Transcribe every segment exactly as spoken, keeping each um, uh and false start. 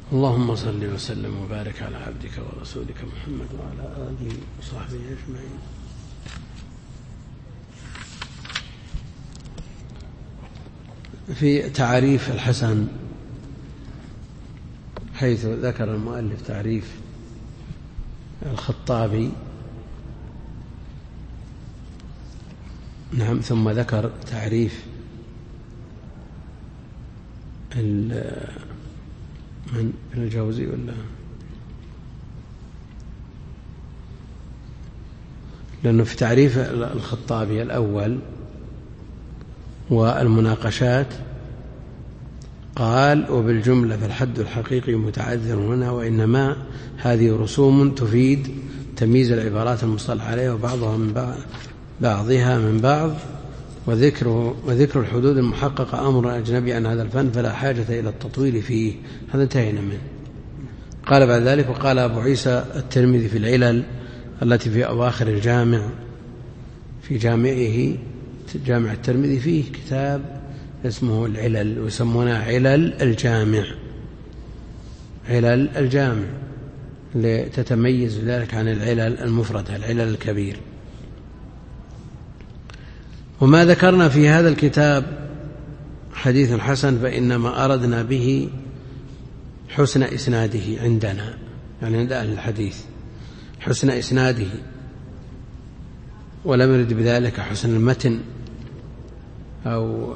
اللهم صل وسلم وبارك على عبدك ورسولك محمد وعلى آله وصحبه أجمعين. في تعريف الحسن، حيث ذكر المؤلف تعريف الخطابي، نعم، ثم ذكر تعريف من الجوزي ولا لأنه في تعريف الخطابي الأول والمناقشات قال: وبالجملة فالحد الحقيقي متعذر هنا، وإنما هذه رسوم تفيد تمييز العبارات المصطلح عليها وبعضها من بعض بعضها من بعض، وذكر وذكر الحدود المحققة أمر أجنبي عن هذا الفن فلا حاجة إلى التطويل فيه. هذا انتهينا منه. قال بعد ذلك: وقال أبو عيسى الترمذي في العلل التي في أواخر الجامع، في جامعه جامع الترمذي فيه كتاب اسمه العلل، ويسمونها علل الجامع، علل الجامع، لتتميز ذلك عن العلل المفردة، العلل الكبير. وما ذكرنا في هذا الكتاب حديث حسن فإنما أردنا به حسن إسناده عندنا، يعني عند أهل الحديث حسن إسناده، ولم يرد بذلك حسن المتن أو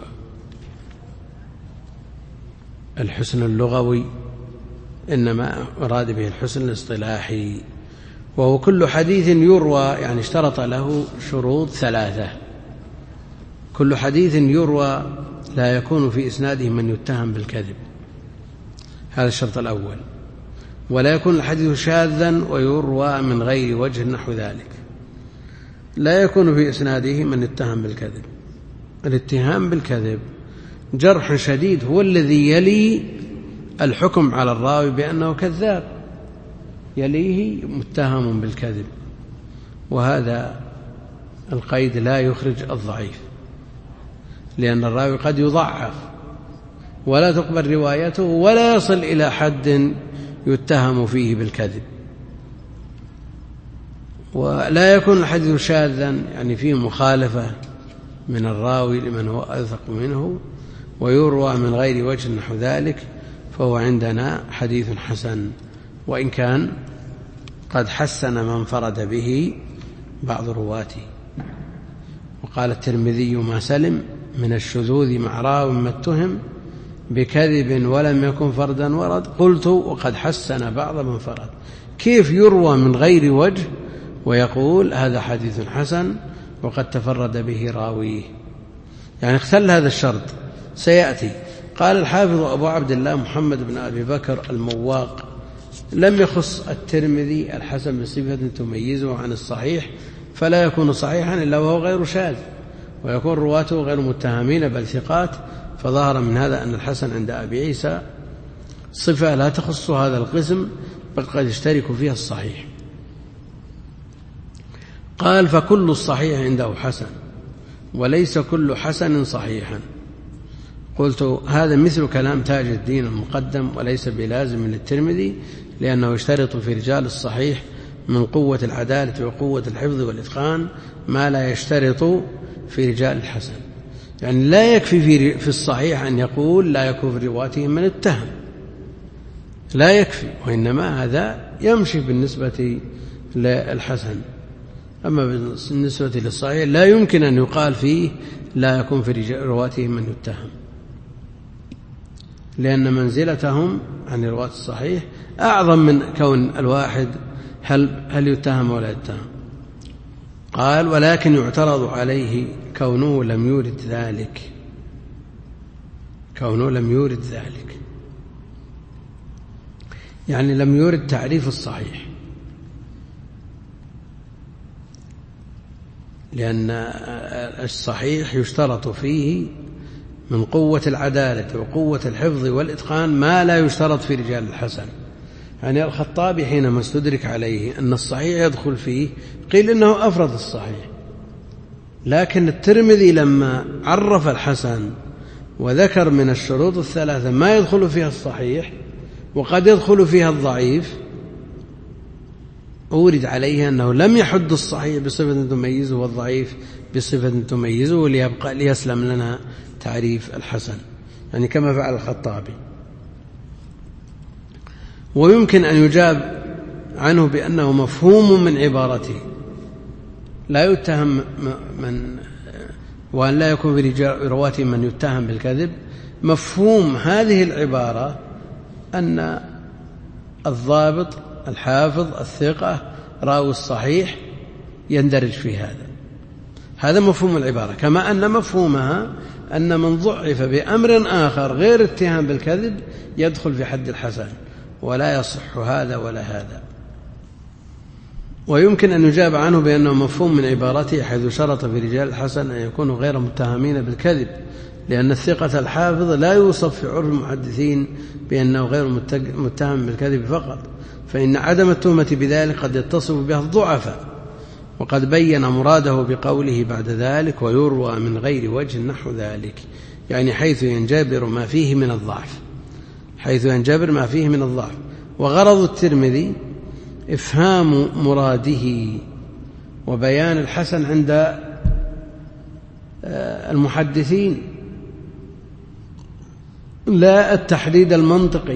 الحسن اللغوي، إنما أراد به الحسن الاصطلاحي، وهو كل حديث يروى، يعني اشترط له شروط ثلاثة: كل حديث يروى لا يكون في إسناده من يتهم بالكذب، هذا الشرط الأول، ولا يكون الحديث شاذا ويروى من غير وجه نحو ذلك، لا يكون في إسناده من يتهم بالكذب. الاتهام بالكذب جرح شديد هو الذي يلي الحكم على الراوي بأنه كذاب، يليه متهم بالكذب، وهذا القيد لا يخرج الضعيف، لأن الراوي قد يضعف ولا تقبل روايته ولا يصل إلى حد يتهم فيه بالكذب. ولا يكون الحديث شاذا، يعني فيه مخالفة من الراوي لمن هو أوثق منه، ويروى من غير وجه نحو ذلك، فهو عندنا حديث حسن، وإن كان قد حسن من انفرد به بعض رواته. وقال الترمذي: ما سلم من الشذوذ مع راو ما اتهم بكذب ولم يكن فردا ورد. قلت: وقد حسن بعض من فرد. كيف يروى من غير وجه ويقول هذا حديث حسن وقد تفرد به راويه؟ يعني اختل هذا الشرط، سيأتي. قال الحافظ أبو عبد الله محمد بن أبي بكر المواق: لم يخص الترمذي الحسن بصفة تميزه عن الصحيح، فلا يكون صحيحا إلا وهو غير شاذ، ويكون رواته غير متهمين بل ثقات، فظهر من هذا أن الحسن عند أبي عيسى صفة لا تخص هذا القسم، بل قد يشترك فيها الصحيح. قال: فكل الصحيح عنده حسن، وليس كل حسن صحيحا. قلت: هذا مثل كلام تاج الدين المقدم، وليس بلازم للترمذي، لأنه يشترط في رجال الصحيح من قوة العدالة وقوة الحفظ والإتقان ما لا يشترط في رجال الحسن. يعني لا يكفي في الصحيح أن يقول لا يكون في رواته من اتهم، لا يكفي، وإنما هذا يمشي بالنسبة للحسن. أما بالنسبة للصحيح لا يمكن أن يقال فيه لا يكون في رواته من يتهم، لأن منزلتهم عن رواة الصحيح أعظم من كون الواحد هل, هل يتهم ولا يتهم. قال: ولكن يعترض عليه كونه لم يورد ذلك، كونه لم يورد ذلك يعني لم يورد تعريف الصحيح، لأن الصحيح يشترط فيه من قوة العدالة وقوة الحفظ والإتقان ما لا يشترط في رجال الحسن. يعني الخطابي حينما استدرك عليه أن الصحيح يدخل فيه قيل إنه أفرد الصحيح، لكن الترمذي لما عرف الحسن وذكر من الشروط الثلاثة ما يدخل فيها الصحيح وقد يدخل فيها الضعيف، أورد عليه أنه لم يحد الصحيح بصفة تميزه والضعيف بصفة تميزه ليبقى ليسلم لنا تعريف الحسن، يعني كما فعل الخطابي. ويمكن أن يجاب عنه بأنه مفهوم من عبارته، لا يتهم من وأن لا يكون في رواته من يتهم بالكذب. مفهوم هذه العبارة أن الضابط الحافظ الثقة راوي الصحيح يندرج في هذا، هذا مفهوم العبارة. كما أن مفهومها أن من ضعف بأمر آخر غير اتهام بالكذب يدخل في حد الحسن، ولا يصح هذا ولا هذا. ويمكن أن يجاب عنه بأنه مفهوم من عبارته حيث شرط في رجال الحسن أن يكونوا غير متهمين بالكذب، لأن الثقة الحافظ لا يوصف في عرف المحدثين بأنه غير متهم بالكذب فقط، فإن عدم التهمة بذلك قد يتصف بها الضعفاء. وقد بين مراده بقوله بعد ذلك ويروى من غير وجه نحو ذلك، يعني حيث ينجبر ما فيه من الضعف، حيث ينجبر ما فيه من الضعف. وغرض الترمذي إفهام مراده وبيان الحسن عند المحدثين، لا التحديد المنطقي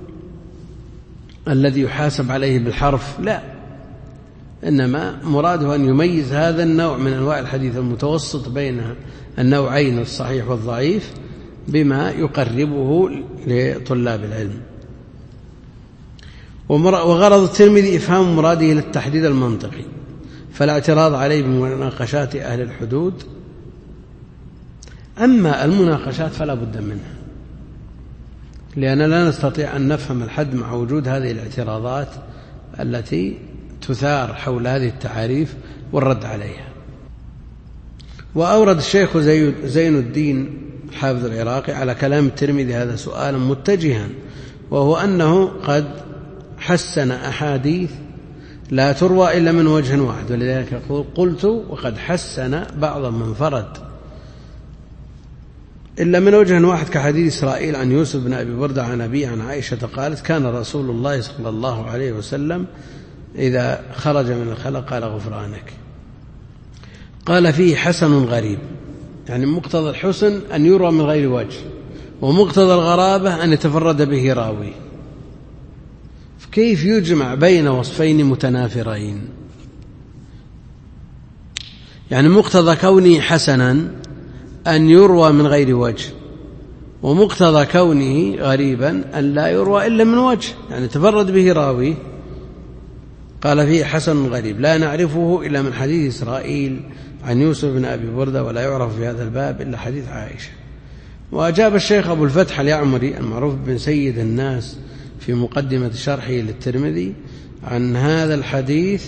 الذي يحاسب عليه بالحرف، لا، إنما مراده أن يميز هذا النوع من أنواع الحديث المتوسط بين النوعين الصحيح والضعيف بما يقربه لطلاب العلم. وغرض الترمذي إفهام مراده للتحديد المنطقي، فلا اعتراض عليه بمناقشات أهل الحدود. أما المناقشات فلا بد منها، لأننا لا نستطيع أن نفهم الحد مع وجود هذه الاعتراضات التي تثار حول هذه التعاريف والرد عليها. وأورد الشيخ زين الدين حافظ العراقي على كلام الترمذي هذا سؤالا متجها، وهو أنه قد حسن أحاديث لا تروى إلا من وجه واحد، ولذلك يقول قلت وقد حسن بعضا من فرد إلا من وجه واحد، كحديث إسرائيل عن يوسف بن أبي بردة عن أبي عن عائشة قالت كان رسول الله صلى الله عليه وسلم إذا خرج من الخلاء قال غفرانك. قال فيه حسن غريب، يعني مقتضى الحسن أن يروى من غير وجه، ومقتضى الغرابة أن يتفرد به راوي. كيف يجمع بين وصفين متنافرين؟ يعني مقتضى كونه حسنا أن يروى من غير وجه، ومقتضى كونه غريبا أن لا يروى إلا من وجه، يعني تفرد به راوي. قال فيه حسن غريب لا نعرفه إلا من حديث إسرائيل عن يوسف بن أبي بردة، ولا يعرف في هذا الباب إلا حديث عائشة. وأجاب الشيخ أبو الفتح اليعمري المعروف بن سيد الناس في مقدمة شرحه للترمذي عن هذا الحديث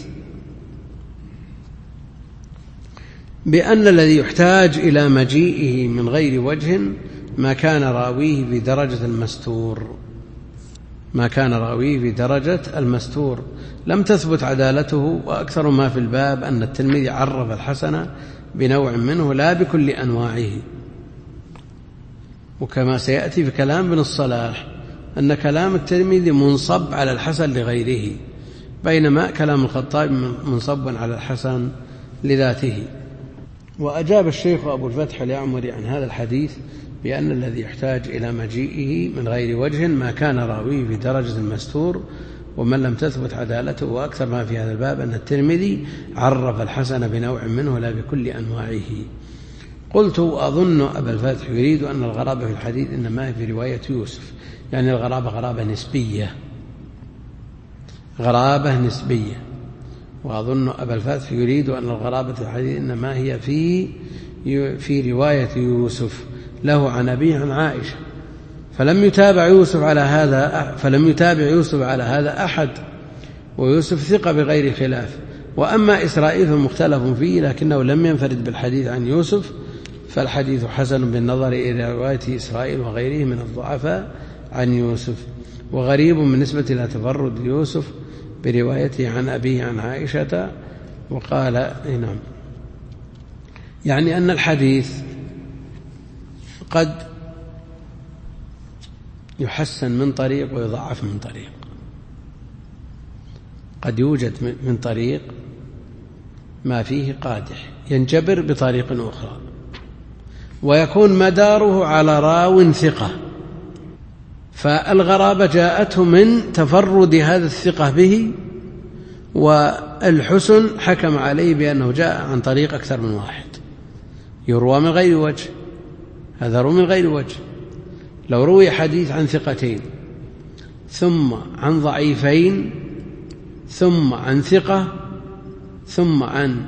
بأن الذي يحتاج إلى مجيئه من غير وجه ما كان راويه بدرجة المستور، ما كان راويه بدرجة المستور لم تثبت عدالته. وأكثر ما في الباب أن الترمذي عرف الحسن بنوع منه لا بكل أنواعه، وكما سيأتي في كلام ابن الصلاح أن كلام الترمذي منصب على الحسن لغيره، بينما كلام الخطابي منصب على الحسن لذاته. وأجاب الشيخ أبو الفتح اليعمري عن هذا الحديث بأن الذي يحتاج إلى مجيئه من غير وجه ما كان راويه في درجة المستور ومن لم تثبت عدالته. وأكثر ما في هذا الباب أن الترمذي عرف الحسن بنوع منه لا بكل أنواعه. قلت أظن أبا الفتح يريد أن الغرابة في الحديث إنما هي في رواية يوسف، يعني الغرابة غرابة نسبية، غرابة نسبية. وأظن أبا الفتح يريد أن الغرابة في الحديث إنما هي في في رواية يوسف له عن أبيه عن عائشة، فلم يتابع يوسف على هذا فلم يتابع يوسف على هذا أحد، ويوسف ثقة بغير خلاف. وأما إسرائيل فمختلف فيه، لكنه لم ينفرد بالحديث عن يوسف، فالحديث حسن بالنظر إلى رواية إسرائيل وغيره من الضعفاء عن يوسف، وغريب بالنسبة إلى تفرد يوسف بروايته عن أبيه عن عائشة. وقال نعم، يعني أن الحديث قد يحسن من طريق ويضعف من طريق. قد يوجد من طريق ما فيه قادح ينجبر بطريق أخرى، ويكون مداره على راو ثقة، فالغرابة جاءته من تفرد هذا الثقة به، والحسن حكم عليه بأنه جاء عن طريق أكثر من واحد، يروى من غير وجه، هذا روى من غير وجه. لو روي حديث عن ثقتين ثم عن ضعيفين ثم عن ثقة ثم عن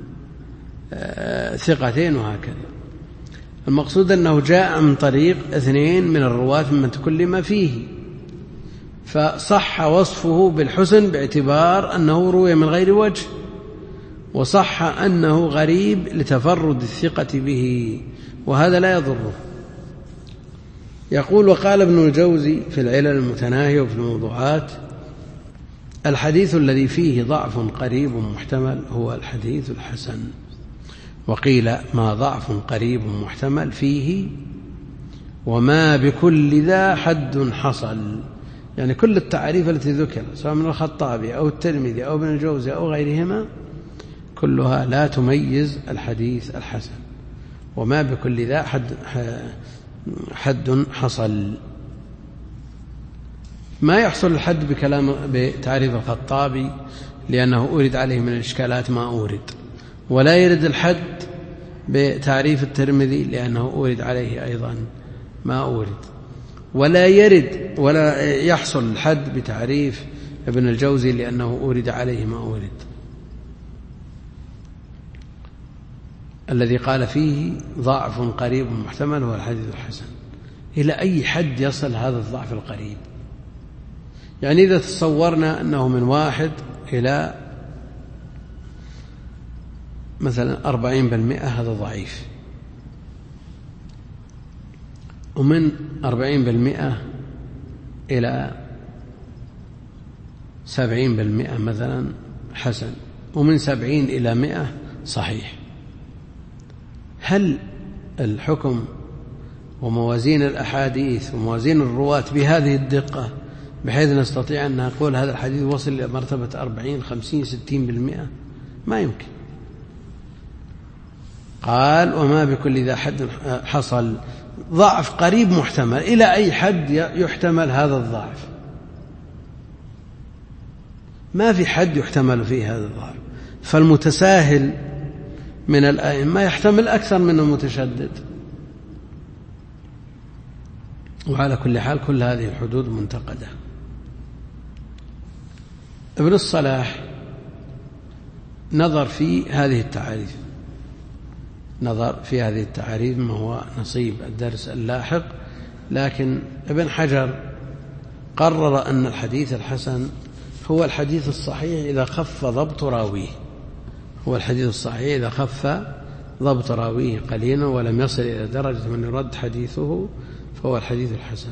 ثقتين وهكذا، المقصود أنه جاء من طريق اثنين من الرواة ممن تكلم فيه، فصح وصفه بالحسن باعتبار أنه روي من غير وجه، وصح أنه غريب لتفرد الثقة به، وهذا لا يضره. يقول: وقال ابن الجوزي في العلل المتناهية وفي الموضوعات: الحديث الذي فيه ضعف قريب محتمل هو الحديث الحسن. وقيل: ما ضعف قريب محتمل فيه وما بكل ذا حد حصل. يعني كل التعريف التي ذكر سواء من الخطابي أو الترمذي أو ابن الجوزي أو غيرهما كلها لا تميز الحديث الحسن، وما بكل ذا حد, حد حصل. ما يحصل الحد بكلام بتعريف الخطابي لأنه أورد عليه من الإشكالات ما أورد، ولا يرد الحد بتعريف الترمذي لأنه أورد عليه أيضا ما أورد، ولا يرد ولا يحصل الحد بتعريف ابن الجوزي لأنه أورد عليه ما أورد. الذي قال فيه ضعف قريب محتمل هو الحديث الحسن. إلى أي حد يصل هذا الضعف القريب؟ يعني إذا تصورنا أنه من واحد إلى مثلا أربعين بالمئة هذا ضعيف، ومن أربعين بالمئة إلى سبعين بالمئة مثلا حسن، ومن سبعين إلى مئة صحيح، هل الحكم وموازين الأحاديث وموازين الرواة بهذه الدقة بحيث نستطيع أن نقول هذا الحديث وصل إلى مرتبة أربعين خمسين ستين بالمئة؟ ما يمكن. قال: وما بكل ذا حد حصل. ضعف قريب محتمل، إلى أي حد يحتمل هذا الضعف؟ ما في حد يحتمل فيه هذا الضعف، فالمتساهل من الأئمة يحتمل أكثر من المتشدد. وعلى كل حال كل هذه الحدود منتقدة. ابن الصلاح نظر في هذه التعاريف نظر في هذه التعاريف ما هو نصيب الدرس اللاحق، لكن ابن حجر قرر أن الحديث الحسن هو الحديث الصحيح إذا خف ضبط راويه هو الحديث الصحيح إذا خف ضبط راويه قليلا ولم يصل إلى درجة من يرد حديثه فهو الحديث الحسن.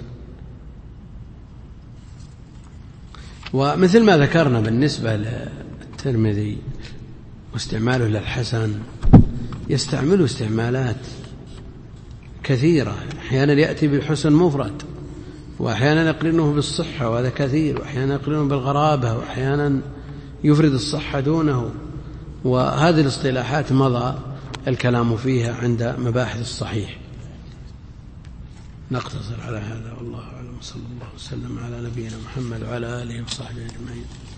ومثل ما ذكرنا بالنسبة للترمذي واستعماله للحسن، يستعمله استعمالات كثيرة، أحيانا يأتي بالحسن مفرد، وأحيانا يقرنه بالصحة وهذا كثير، وأحيانا يقرنه بالغرابة، وأحيانا يفرد الصحة دونه، وهذه الاصطلاحات مضى الكلام فيها عند مباحث الصحيح. نقتصر على هذا والله أعلم، صلى الله وسلم على نبينا محمد وعلى آله وصحبه أجمعين.